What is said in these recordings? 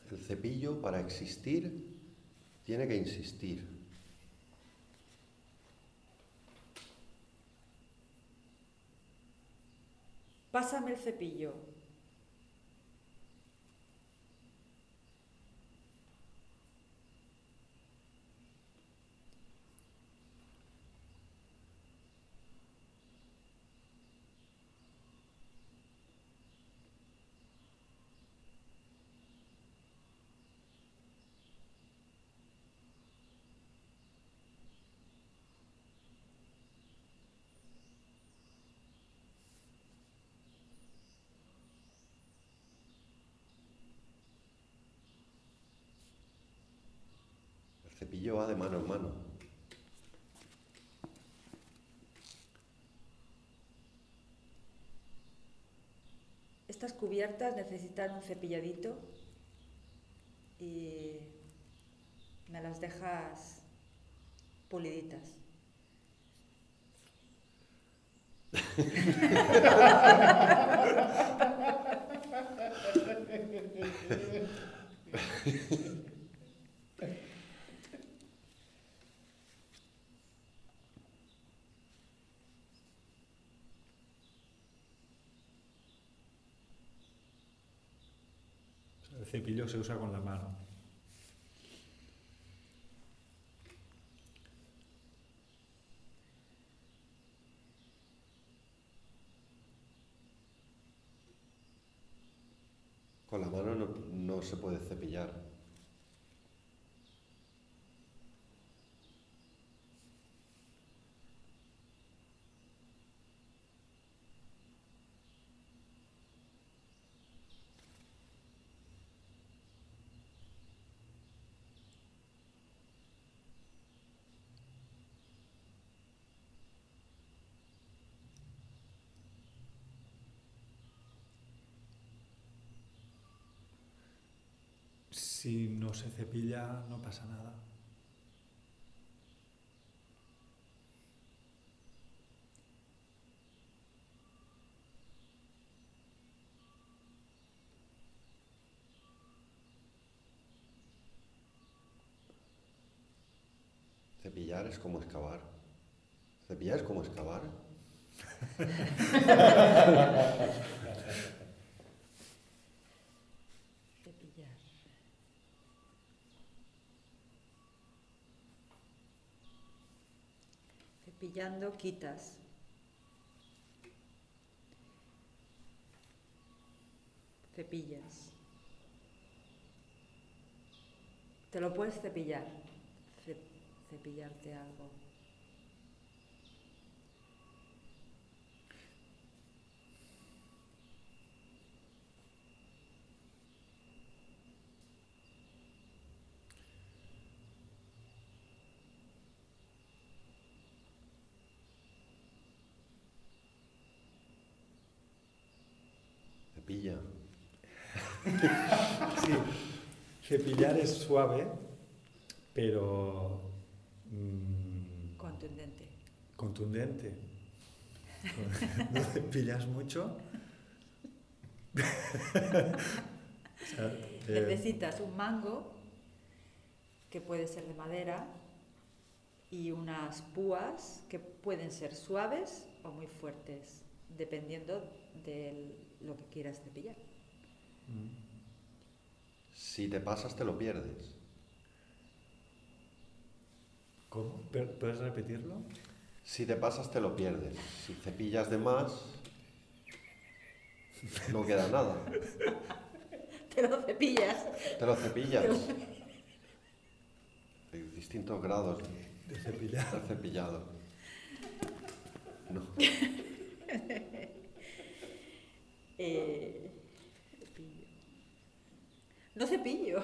El cepillo, para existir, tiene que insistir. Pásame el cepillo. El cepillo va de mano en mano. Estas cubiertas necesitan un cepilladito y me las dejas puliditas. El cepillo se usa con la mano. Con la mano no se puede cepillar. Si no se cepilla, no pasa nada. Cepillar es como excavar. Cepillar es como excavar. Cepillar. Cepillando quitas. Cepillas. Te lo puedes cepillar. Cepillarte algo. Cepilla. Sí, cepillar es suave, pero Contundente. contundente. No cepillas mucho. O sea, Necesitas un mango, que puede ser de madera, y unas púas que pueden ser suaves o muy fuertes, dependiendo de lo que quieras cepillar. Si te pasas, te lo pierdes. ¿Cómo? ¿Puedes repetirlo? Si te pasas, te lo pierdes. Si cepillas de más, no queda nada. Te lo cepillas. Te lo cepillas. Hay distintos grados De cepillar. de cepillado. No. Cepillo. No cepillo.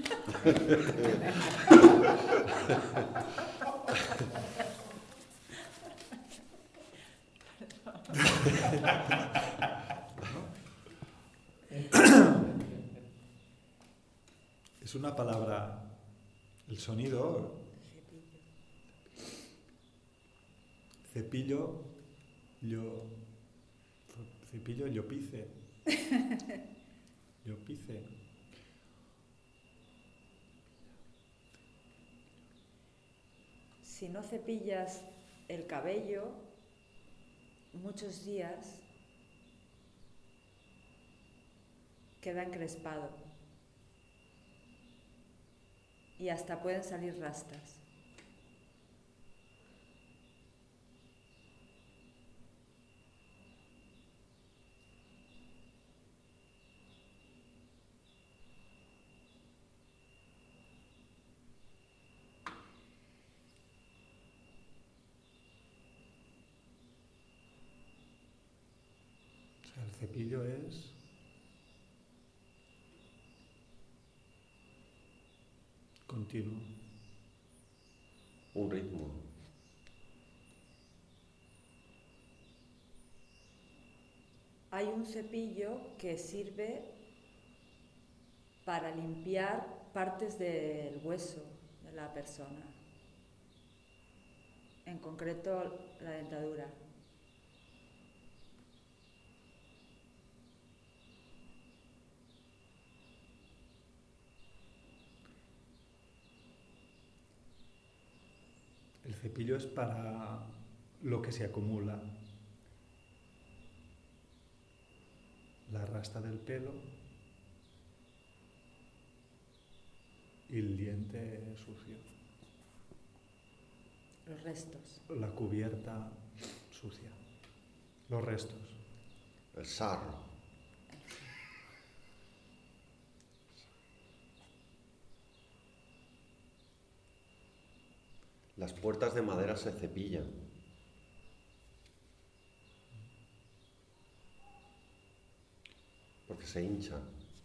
Es una palabra, el sonido, cepillo, llopice. Llopice. si no cepillas el cabello muchos días, queda encrespado y hasta pueden salir rastas. O sea, el cepillo es continuo. Un ritmo. Hay un cepillo que sirve para limpiar partes del hueso de la persona, en concreto la dentadura. El cepillo es para lo que se acumula. La rasta del pelo y el diente sucio. Los restos. La cubierta sucia. Los restos. El sarro. Las puertas de madera se cepillan. Porque se hinchan.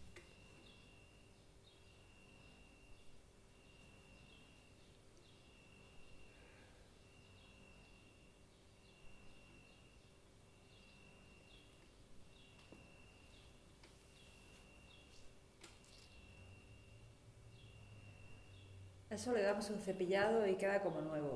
Eso le damos un cepillado y queda como nuevo.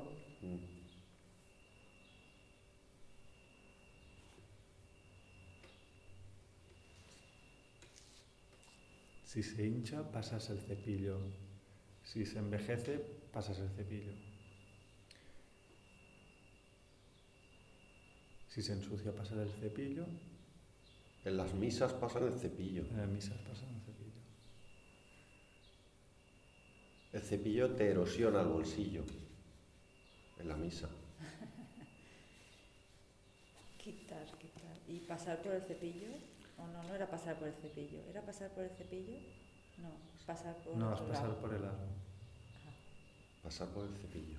Si se hincha, pasas el cepillo. Si se envejece, pasas el cepillo. Si se ensucia, pasas el cepillo. En las misas pasan el cepillo. En las misas pasan el cepillo. El cepillo te erosiona el bolsillo. En la misa. Quitar. ¿Y pasar por el cepillo? ¿O no? No era pasar por el cepillo. ¿Era pasar por el cepillo? No, pasar por No, es otro pasar lado. por el aro. Ajá. Pasar por el cepillo.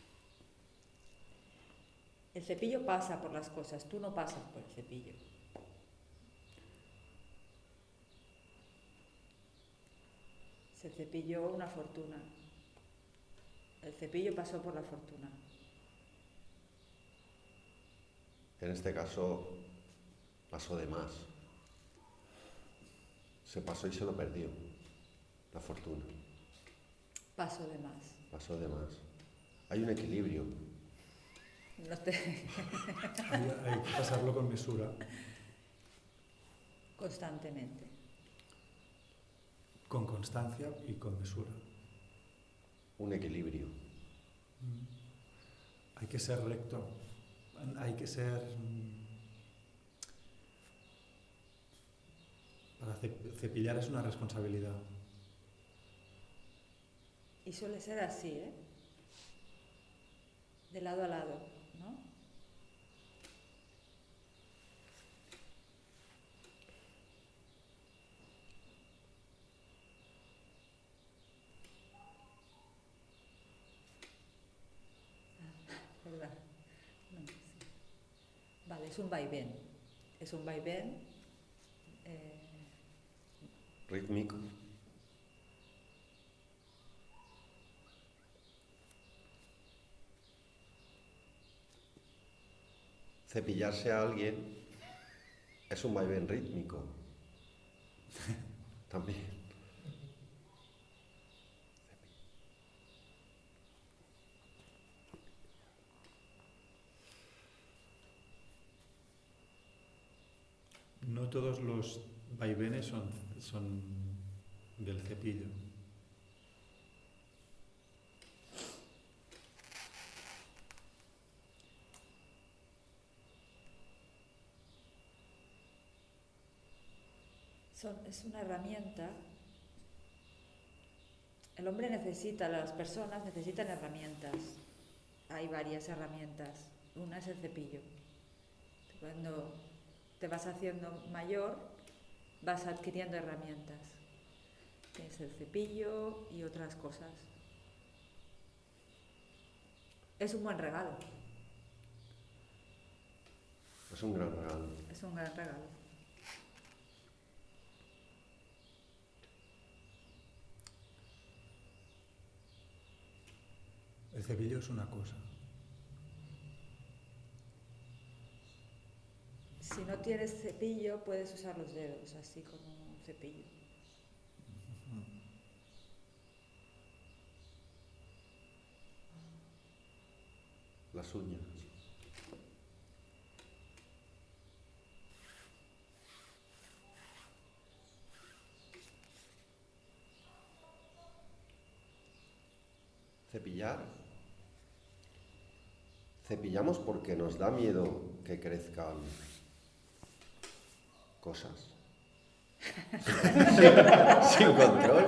El cepillo pasa por las cosas, tú no pasas por el cepillo. Se cepilló una fortuna. El cepillo pasó por la fortuna. En este caso, pasó de más. Se pasó y se lo perdió. La fortuna. Paso de más. Pasó de más. Hay un equilibrio. No te... Hay que pasarlo con mesura. Constantemente. Con constancia y con mesura. Un equilibrio. Hay que ser recto. Hay que ser... Para cepillar es una responsabilidad. Y suele ser así, ¿eh? De lado a lado, ¿no? ¿Verdad? No, sí. Vale, es un vaivén. Es un vaivén Rítmico. Cepillarse a alguien es un vaivén rítmico. También. No todos los vaivenes son del cepillo. Es una herramienta. El hombre necesita, las personas necesitan herramientas. Hay varias herramientas. Una es el cepillo. Cuando te vas haciendo mayor, vas adquiriendo herramientas. Tienes el cepillo y otras cosas. Es un buen regalo. Es un gran regalo. Es un gran regalo. El cepillo es una cosa. Si no tienes cepillo, puedes usar los dedos, así como un cepillo. Las uñas. Cepillar. Cepillamos porque nos da miedo que crezcan cosas. Sin control.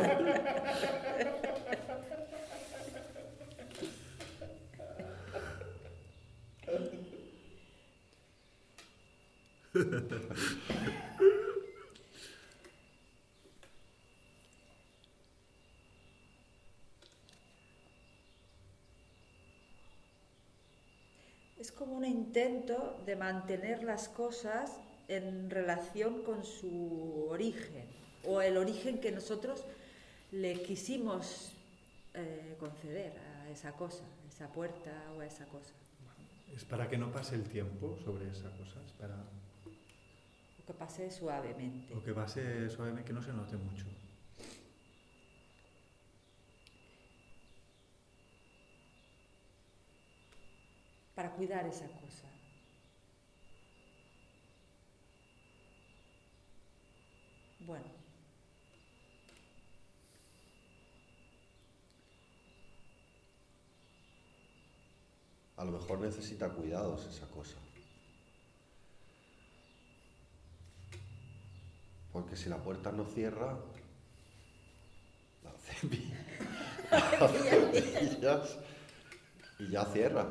Es como un intento de mantener las cosas en relación con su origen, o el origen que nosotros le quisimos conceder a esa cosa, a esa puerta o a esa cosa. Es para que no pase el tiempo sobre esa cosa, es para... O que pase suavemente. O que pase suavemente, que no se note mucho. Para cuidar esa cosa. Bueno. A lo mejor necesita cuidados esa cosa. Porque si la puerta no cierra, la cepillas y ya cierra.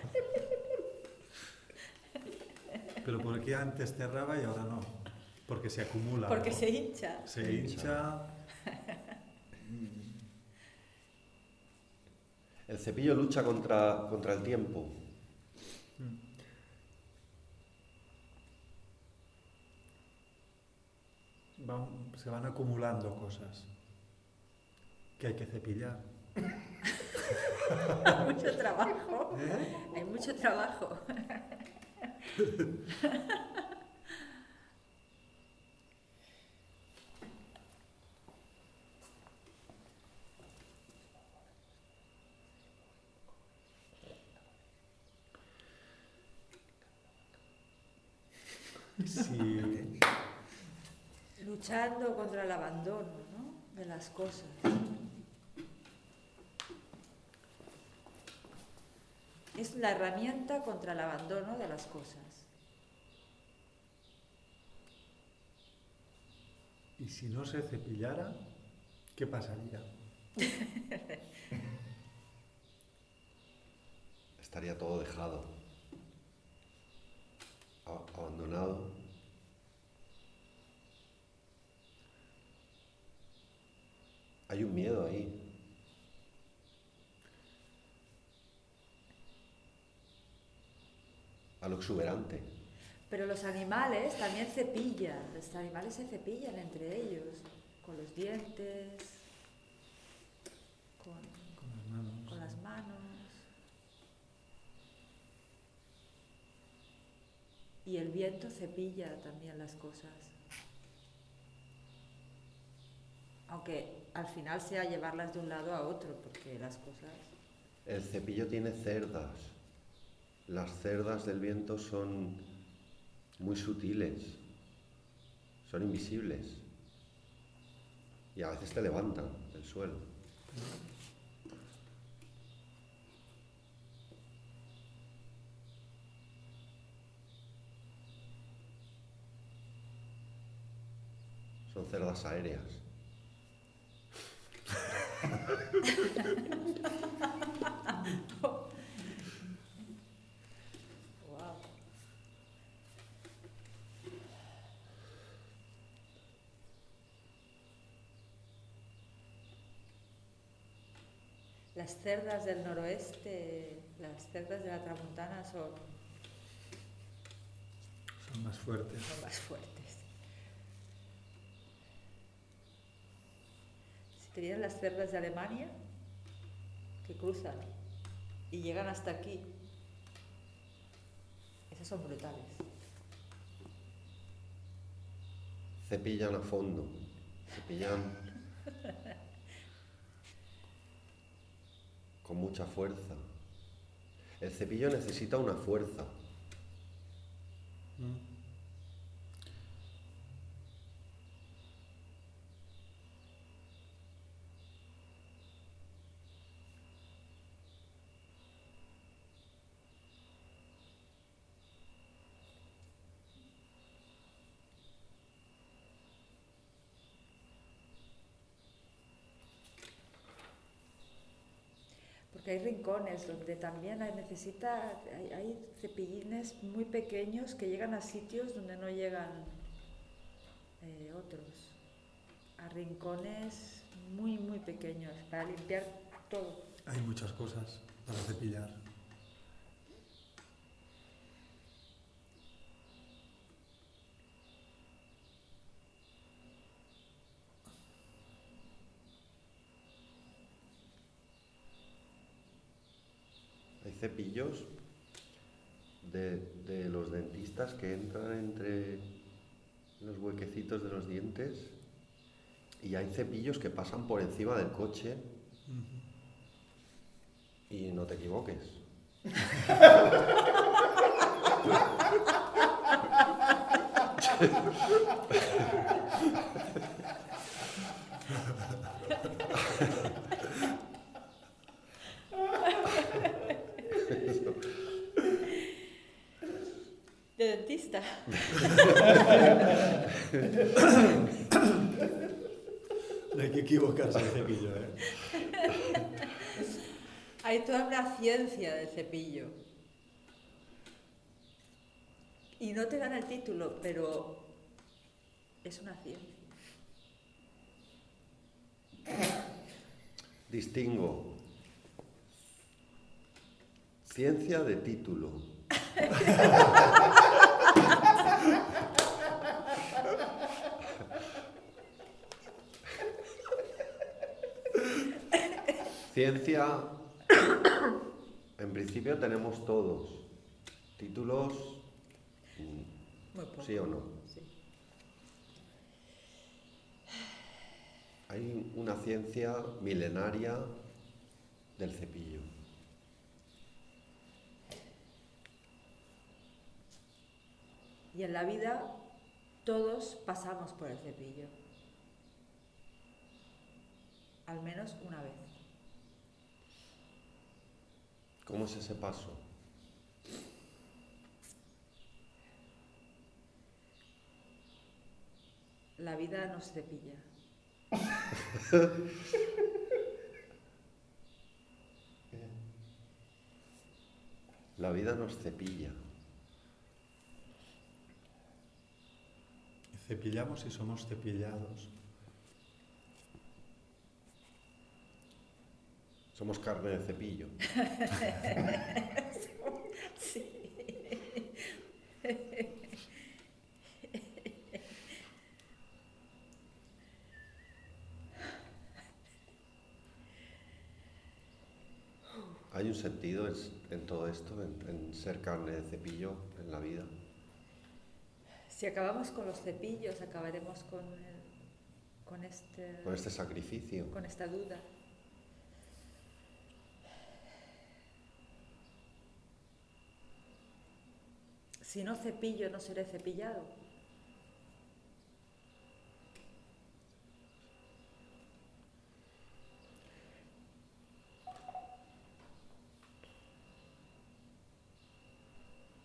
Pero ¿por qué antes cerraba y ahora no? Porque se acumula. Porque se hincha. Se hincha. El cepillo lucha contra el tiempo. Se van acumulando cosas que hay que cepillar. Hay mucho trabajo. ¿Eh? Hay mucho trabajo. Sí. Luchando contra el abandono, ¿no? De las cosas. Es la herramienta contra el abandono de las cosas. Y si no se cepillara, ¿qué pasaría? Estaría todo dejado, abandonado. Hay un miedo ahí. A lo exuberante. Pero los animales también cepillan. Los animales se cepillan entre ellos, con los dientes, con las manos. Y el viento cepilla también las cosas. Aunque al final sea llevarlas de un lado a otro, porque las cosas... El cepillo tiene cerdas. Las cerdas del viento son muy sutiles, son invisibles y a veces te levantan del suelo. Son Son cerdas aéreas. Wow. Las cerdas del noroeste, las cerdas de la tramuntana son Son más fuertes. más fuertes. Si te vieran las cerdas de Alemania, que cruzan y llegan hasta aquí, esas son brutales. Cepillan a fondo. Cepillan con mucha fuerza. El cepillo necesita una fuerza. Mm. Porque hay rincones donde también hay cepillines muy pequeños que llegan a sitios donde no llegan otros. A rincones muy, muy pequeños para limpiar todo. Hay muchas cosas para cepillar. Hay cepillos de los dentistas que entran entre los huequecitos de los dientes y hay cepillos que pasan por encima del coche y no te equivoques. De dentista. No hay que equivocarse el cepillo, ¿eh? Hay toda una ciencia del cepillo. Y no te dan el título, pero es una ciencia. Distingo ciencia de título. Ciencia, en principio tenemos todos. Títulos, Muy poco. sí o no. Sí. Hay una ciencia milenaria del cepillo. Y en la vida todos pasamos por el cepillo. Al menos una vez. ¿Cómo es ese paso? La vida nos cepilla. La vida nos cepilla. Cepillamos y somos cepillados. Somos carne de cepillo. Sí. ¿Hay un sentido en todo esto, en ser carne de cepillo en la vida? Si acabamos con los cepillos, acabaremos con Con este sacrificio. con esta duda. Si no cepillo, no seré cepillado.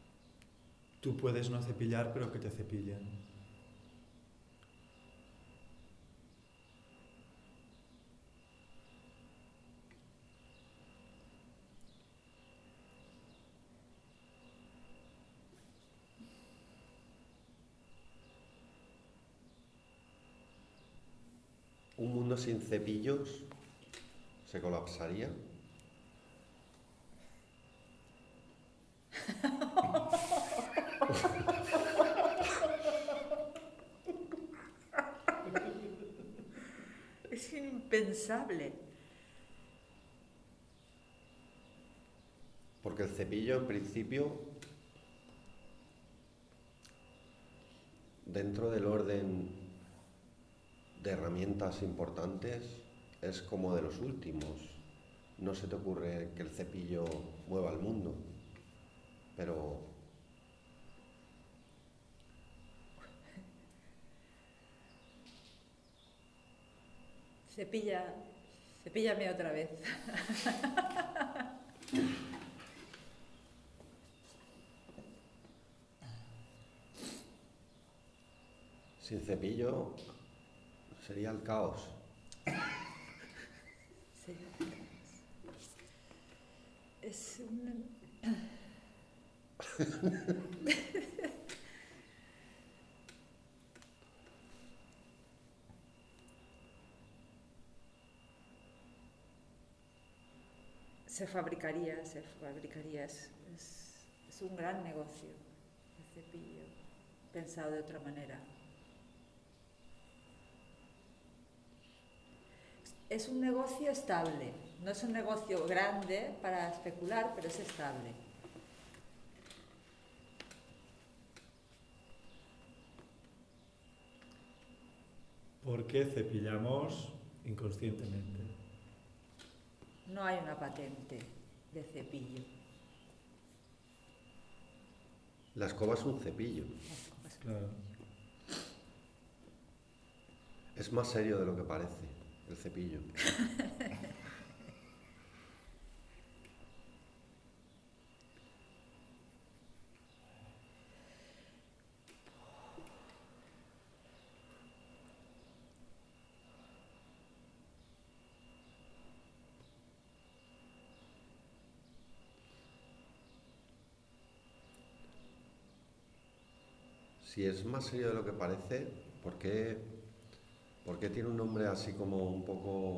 Tú puedes no cepillar, pero que te cepillen. un mundo sin cepillos se colapsaría. Es impensable. Porque el cepillo, en principio, dentro del orden de herramientas importantes, es como de los últimos. No se te ocurre que el cepillo mueva el mundo, pero Cepíllame otra vez. sin cepillo sería el caos. Es un... Se fabricaría, es un gran negocio el cepillo, pensado de otra manera. Es un negocio estable, no es un negocio grande para especular, pero es estable. Porque cepillamos inconscientemente. No hay una patente de cepillo. La escoba es un cepillo. Claro. Es más serio de lo que parece, el cepillo. Si es más serio de lo que parece, ¿por qué tiene un nombre así como un poco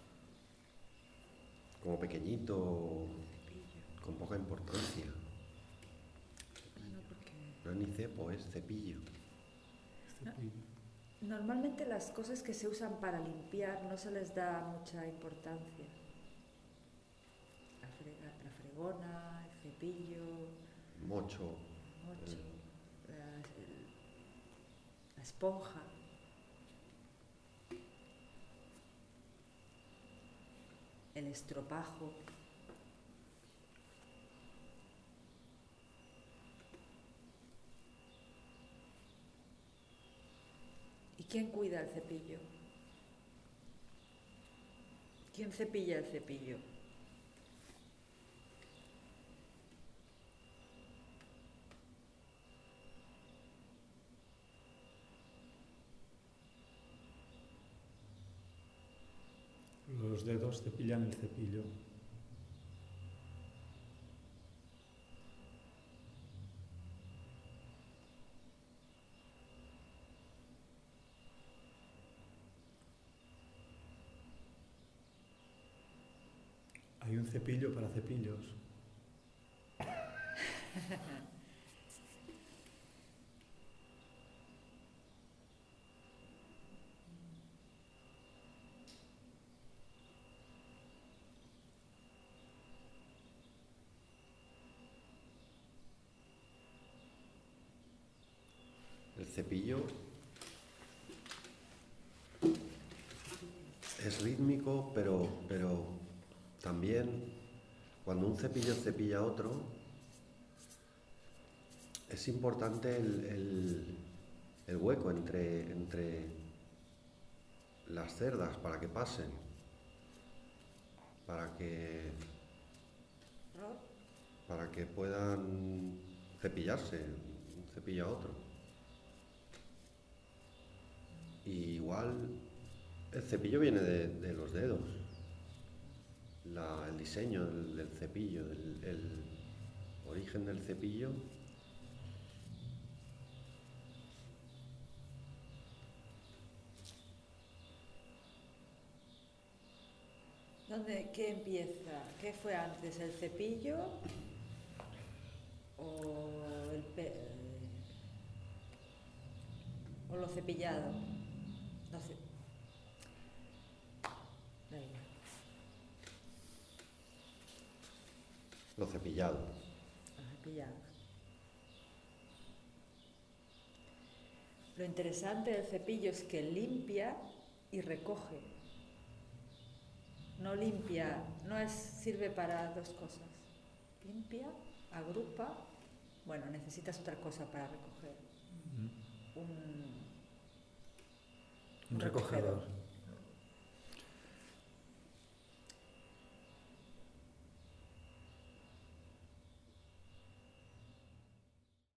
como pequeñito, con poca importancia? Bueno, porque No es ni cepo, es cepillo. Cepillo. normalmente las cosas que se usan para limpiar no se les da mucha importancia. La fregona, el cepillo, Mocho. el mocho, la esponja. El estropajo. ¿Y quién cuida el cepillo? ¿Quién cepilla el cepillo? Los dedos cepillan el cepillo. Hay un cepillo para cepillos. El cepillo es rítmico, pero también cuando un cepillo cepilla a otro, es importante el hueco entre las cerdas para que pasen, para que puedan cepillarse, un cepillo a otro. Y igual el cepillo viene de los dedos, el diseño del cepillo, el origen del cepillo. ¿Qué empieza? ¿Qué fue antes, el cepillo o o lo cepillado? No sé. Venga. Lo cepillado. Lo cepillado. Lo interesante del cepillo es que limpia y recoge. No limpia, sirve para dos cosas. Limpia, agrupa. Bueno, necesitas otra cosa para recoger. Un recogedor.